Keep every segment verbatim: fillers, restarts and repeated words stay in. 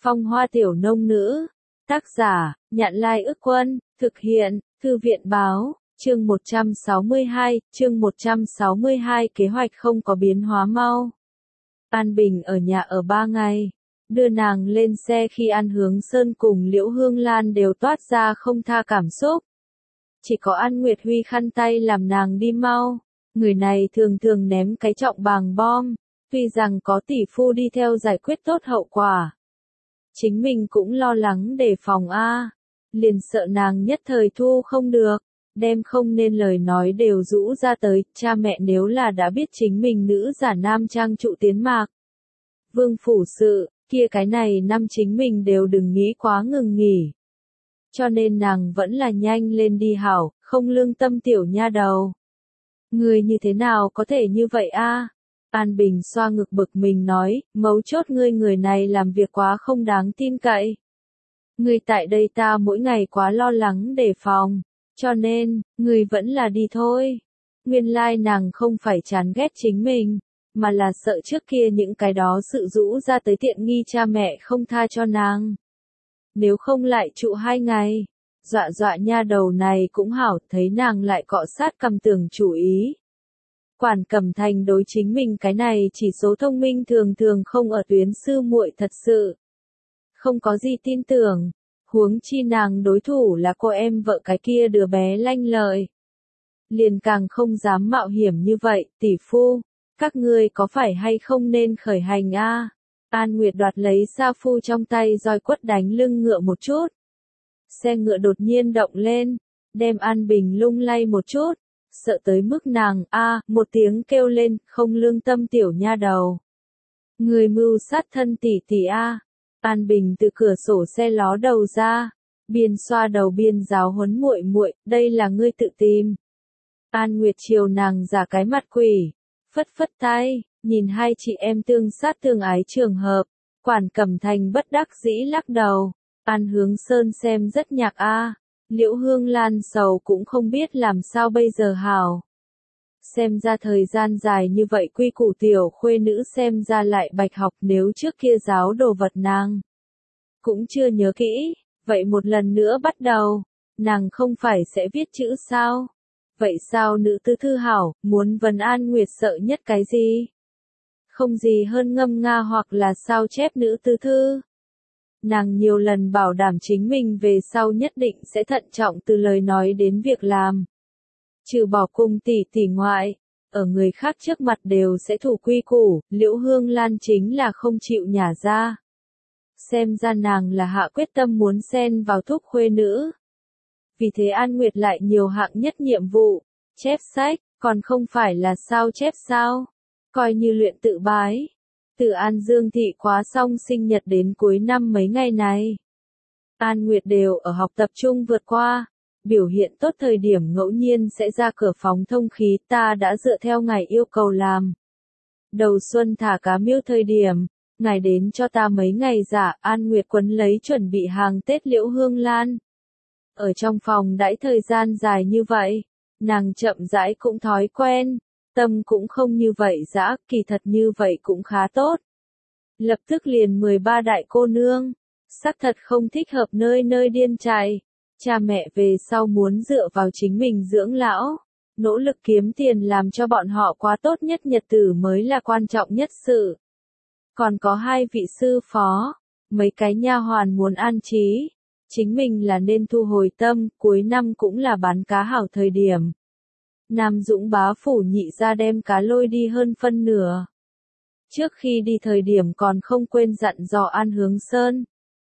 Phong Hoa Tiểu Nông Nữ. Tác giả, Nhạn Lai Ức Quân. Thực hiện, Thư viện Báo. Chương một trăm sáu mươi hai, chương một trăm sáu mươi hai kế hoạch không có biến hóa mau. An Bình ở nhà ở ba ngày. Đưa nàng lên xe khi An Hướng Sơn cùng Liễu Hương Lan đều toát ra không tha cảm xúc. Chỉ có An Nguyệt Huy khăn tay làm nàng đi mau. Người này thường thường ném cái trọng bàng bom. Tuy rằng có tỷ phu đi theo giải quyết tốt hậu quả. Chính mình cũng lo lắng đề phòng a, liền sợ nàng nhất thời thu không được, đem không nên lời nói đều rũ ra tới, cha mẹ nếu là đã biết chính mình nữ giả nam trang trụ tiến mạc. Vương phủ sự, kia cái này năm chính mình đều đừng nghĩ quá ngừng nghỉ. Cho nên nàng vẫn là nhanh lên đi hảo, không lương tâm tiểu nha đầu. Người như thế nào có thể như vậy a? An Bình xoa ngực bực mình nói, mấu chốt ngươi người này làm việc quá không đáng tin cậy. Ngươi tại đây ta mỗi ngày quá lo lắng đề phòng, cho nên, ngươi vẫn là đi thôi. Nguyên lai nàng không phải chán ghét chính mình, mà là sợ trước kia những cái đó sự rũ ra tới tiện nghi cha mẹ không tha cho nàng. Nếu không lại trụ hai ngày, dọa dọa nha đầu này cũng hảo, thấy nàng lại cọ sát cầm tưởng chủ ý. Quản Cẩm Thành đối chính mình cái này chỉ số thông minh thường thường không ở tuyến sư muội thật sự. Không có gì tin tưởng, huống chi nàng đối thủ là cô em vợ cái kia đứa bé lanh lợi. Liền càng không dám mạo hiểm như vậy, tỷ phu, các ngươi có phải hay không nên khởi hành a? An Nguyệt đoạt lấy sa phu trong tay roi quất đánh lưng ngựa một chút. Xe ngựa đột nhiên động lên, đem An Bình lung lay một chút. Sợ tới mức nàng, a, một tiếng kêu lên, không lương tâm tiểu nha đầu. Người mưu sát thân tỷ tỷ a. An Bình từ cửa sổ xe ló đầu ra, biên xoa đầu biên giáo huấn muội muội, đây là ngươi tự tìm. An Nguyệt chiều nàng giả cái mặt quỷ, phất phất tay, nhìn hai chị em tương sát tương ái trường hợp, Quản Cẩm Thành bất đắc dĩ lắc đầu. An Hướng Sơn xem rất nhạc a. Liễu Hương Lan sầu cũng không biết làm sao bây giờ hảo. Xem ra thời gian dài như vậy quy củ tiểu khuê nữ xem ra lại bạch học, nếu trước kia giáo đồ vật nàng cũng chưa nhớ kỹ, vậy một lần nữa bắt đầu, nàng không phải sẽ viết chữ sao? Vậy sao nữ tư thư hảo, muốn vấn An Nguyệt sợ nhất cái gì? Không gì hơn ngâm nga hoặc là sao chép nữ tư thư. Nàng nhiều lần bảo đảm chính mình về sau nhất định sẽ thận trọng từ lời nói đến việc làm. Trừ bỏ cung tỷ tỷ ngoại, ở người khác trước mặt đều sẽ thủ quy củ, Liễu Hương Lan chính là không chịu nhả ra. Xem ra nàng là hạ quyết tâm muốn xen vào thúc khuê nữ. Vì thế An Nguyệt lại nhiều hạng nhất nhiệm vụ, chép sách, còn không phải là sao chép sao, coi như luyện tự bái. Từ An Dương thị quá xong sinh nhật đến cuối năm mấy ngày này, An Nguyệt đều ở học tập trung vượt qua, biểu hiện tốt thời điểm ngẫu nhiên sẽ ra cửa phóng thông khí, ta đã dựa theo ngài yêu cầu làm. Đầu xuân thả cá miêu thời điểm, ngài đến cho ta mấy ngày giả, An Nguyệt quấn lấy chuẩn bị hàng Tết Liễu Hương Lan. Ở trong phòng đãi thời gian dài như vậy, nàng chậm rãi cũng thói quen. Tâm cũng không như vậy dã, kỳ thật như vậy cũng khá tốt. Lập tức liền mười ba đại cô nương, xác thật không thích hợp nơi nơi điên chạy. Cha mẹ về sau muốn dựa vào chính mình dưỡng lão, nỗ lực kiếm tiền làm cho bọn họ quá tốt nhất nhật tử mới là quan trọng nhất sự. Còn có hai vị sư phó, mấy cái nha hoàn muốn an trí, chính mình là nên thu hồi tâm, cuối năm cũng là bán cá hảo thời điểm. Nam Dũng bá phủ nhị ra đem cá lôi đi hơn phân nửa. Trước khi đi thời điểm còn không quên dặn dò An Hướng Sơn.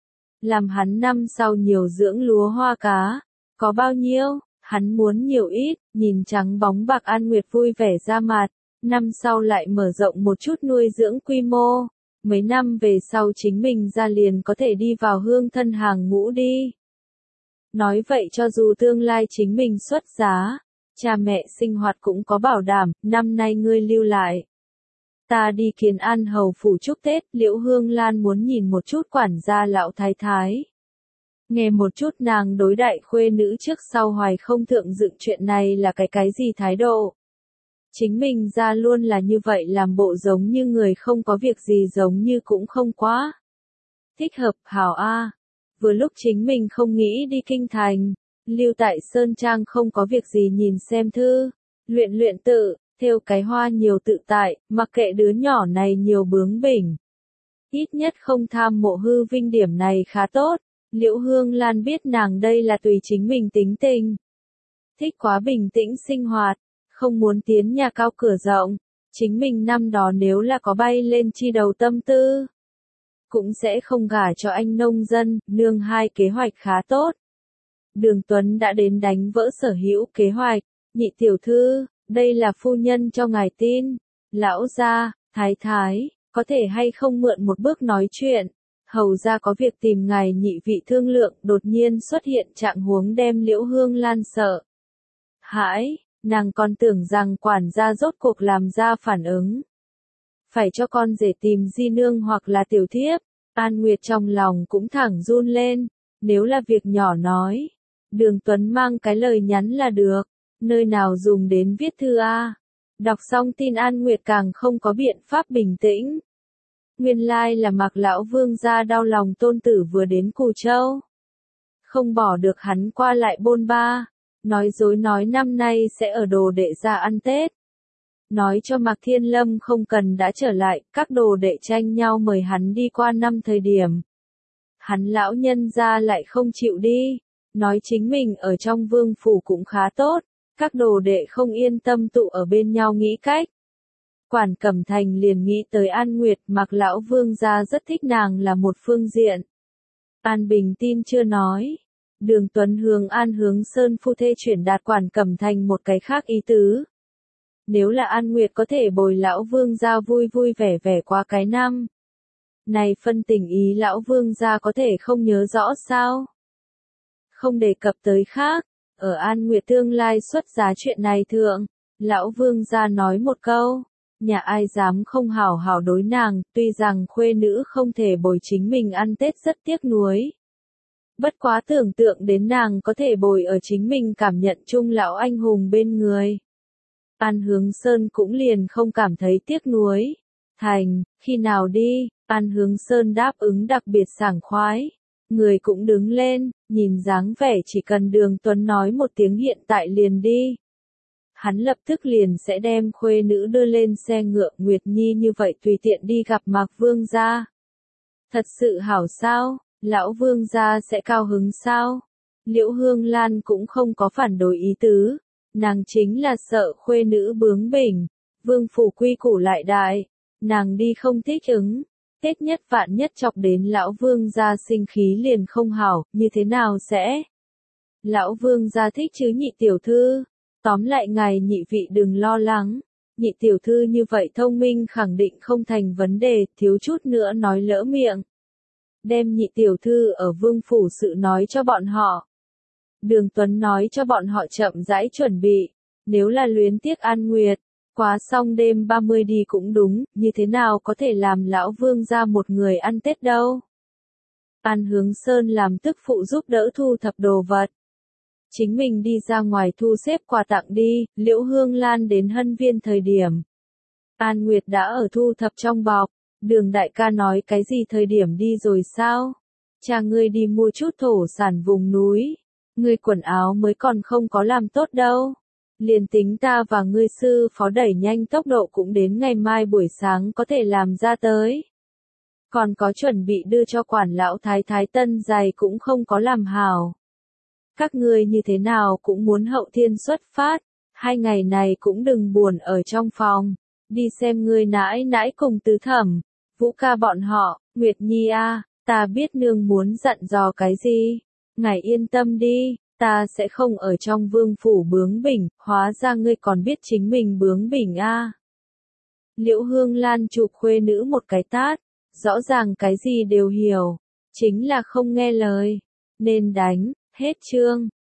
Làm hắn năm sau nhiều dưỡng lúa hoa cá. Có bao nhiêu, hắn muốn nhiều ít, nhìn trắng bóng bạc An Nguyệt vui vẻ ra mặt. Năm sau lại mở rộng một chút nuôi dưỡng quy mô. Mấy năm về sau chính mình ra liền có thể đi vào hương thân hàng ngũ đi. Nói vậy cho dù tương lai chính mình xuất giá, cha mẹ sinh hoạt cũng có bảo đảm, năm nay ngươi lưu lại. Ta đi kiến An hầu phủ chúc Tết, Liễu Hương Lan muốn nhìn một chút quản gia lão thái thái. Nghe một chút nàng đối đại khuê nữ trước sau hoài không thượng dựng chuyện này là cái cái gì thái độ. Chính mình ra luôn là như vậy làm bộ giống như người không có việc gì giống như cũng không quá. Thích hợp, hảo a. Vừa lúc chính mình không nghĩ đi kinh thành, lưu tại Sơn Trang không có việc gì nhìn xem thư, luyện luyện tự, thêu cái hoa nhiều tự tại, mặc kệ đứa nhỏ này nhiều bướng bỉnh. Ít nhất không tham mộ hư vinh, điểm này khá tốt. Liễu Hương Lan biết nàng đây là tùy chính mình tính tình. Thích quá bình tĩnh sinh hoạt, không muốn tiến nhà cao cửa rộng. Chính mình năm đó nếu là có bay lên chi đầu tâm tư, cũng sẽ không gả cho anh nông dân, nương hai kế hoạch khá tốt. Đường Tuấn đã đến đánh vỡ sở hữu kế hoạch, nhị tiểu thư, đây là phu nhân cho ngài tin. Lão gia, thái thái, có thể hay không mượn một bước nói chuyện. Hầu ra có việc tìm ngài nhị vị thương lượng, đột nhiên xuất hiện trạng huống đem Liễu Hương Lan sợ hãi, nàng còn tưởng rằng quản gia rốt cuộc làm ra phản ứng. Phải cho con rể tìm di nương hoặc là tiểu thiếp, An Nguyệt trong lòng cũng thẳng run lên, nếu là việc nhỏ nói. Đường Tuấn mang cái lời nhắn là được, nơi nào dùng đến viết thư a. Đọc xong tin An Nguyệt càng không có biện pháp bình tĩnh. Nguyên lai là Mạc lão vương gia đau lòng tôn tử vừa đến Cù Châu. Không bỏ được hắn qua lại bôn ba, nói dối nói năm nay sẽ ở đồ đệ ra ăn Tết. Nói cho Mạc Thiên Lâm không cần đã trở lại, các đồ đệ tranh nhau mời hắn đi qua năm thời điểm. Hắn lão nhân ra lại không chịu đi, nói chính mình ở trong vương phủ cũng khá tốt, các đồ đệ không yên tâm tụ ở bên nhau nghĩ cách. Quản Cẩm Thành liền nghĩ tới An Nguyệt, Mạc lão vương gia rất thích nàng là một phương diện. An Bình tin chưa nói. Đường Tuấn hướng An Hướng Sơn phu thê chuyển đạt Quản Cẩm Thành một cái khác ý tứ. Nếu là An Nguyệt có thể bồi lão vương gia vui vui vẻ vẻ qua cái năm. Này phân tình ý lão vương gia có thể không nhớ rõ sao? Không đề cập tới khác, ở An Nguyệt tương lai xuất giá chuyện này thượng, lão vương gia nói một câu. Nhà ai dám không hảo hảo đối nàng, tuy rằng khuê nữ không thể bồi chính mình ăn Tết rất tiếc nuối. Bất quá tưởng tượng đến nàng có thể bồi ở chính mình cảm nhận chung lão anh hùng bên người. An Hướng Sơn cũng liền không cảm thấy tiếc nuối. Thành, khi nào đi, An Hướng Sơn đáp ứng đặc biệt sảng khoái. Người cũng đứng lên, nhìn dáng vẻ chỉ cần Đường Tuấn nói một tiếng hiện tại liền đi. Hắn lập tức liền sẽ đem khuê nữ đưa lên xe ngựa, Nguyệt Nhi như vậy tùy tiện đi gặp Mạc Vương gia. Thật sự hảo sao, lão Vương gia sẽ cao hứng sao? Liễu Hương Lan cũng không có phản đối ý tứ, nàng chính là sợ khuê nữ bướng bỉnh, vương phủ quy củ lại đại, nàng đi không thích ứng, Tết nhất vạn nhất chọc đến lão Vương gia sinh khí liền không hảo, như thế nào sẽ? Lão Vương gia thích chứ nhị tiểu thư. Tóm lại ngài nhị vị đừng lo lắng, nhị tiểu thư như vậy thông minh khẳng định không thành vấn đề, thiếu chút nữa nói lỡ miệng. Đem nhị tiểu thư ở vương phủ sự nói cho bọn họ. Đường Tuấn nói cho bọn họ chậm rãi chuẩn bị, nếu là luyến tiếc An Nguyệt, quá xong đêm ba mươi đi cũng đúng, như thế nào có thể làm lão vương ra một người ăn Tết đâu. An Hướng Sơn làm tức phụ giúp đỡ thu thập đồ vật. Chính mình đi ra ngoài thu xếp quà tặng đi, Liễu Hương Lan đến Hân Viên thời điểm. An Nguyệt đã ở thu thập trong bọc, Đường đại ca nói cái gì thời điểm đi rồi sao? Cha ngươi đi mua chút thổ sản vùng núi, ngươi quần áo mới còn không có làm tốt đâu. Liền tính ta và ngươi sư phó đẩy nhanh tốc độ cũng đến ngày mai buổi sáng có thể làm ra tới. Còn có chuẩn bị đưa cho quản lão thái thái tân giày cũng không có làm hảo. Các ngươi như thế nào cũng muốn hậu thiên xuất phát, hai ngày này cũng đừng buồn ở trong phòng, đi xem ngươi nãi nãi cùng tứ thẩm, Vũ ca bọn họ, Nguyệt Nhi a, ta biết nương muốn dặn dò cái gì, ngài yên tâm đi, ta sẽ không ở trong vương phủ bướng bỉnh, hóa ra ngươi còn biết chính mình bướng bỉnh a. Liễu Hương Lan chụp khuê nữ một cái tát, rõ ràng cái gì đều hiểu, chính là không nghe lời, nên đánh. Hết chương.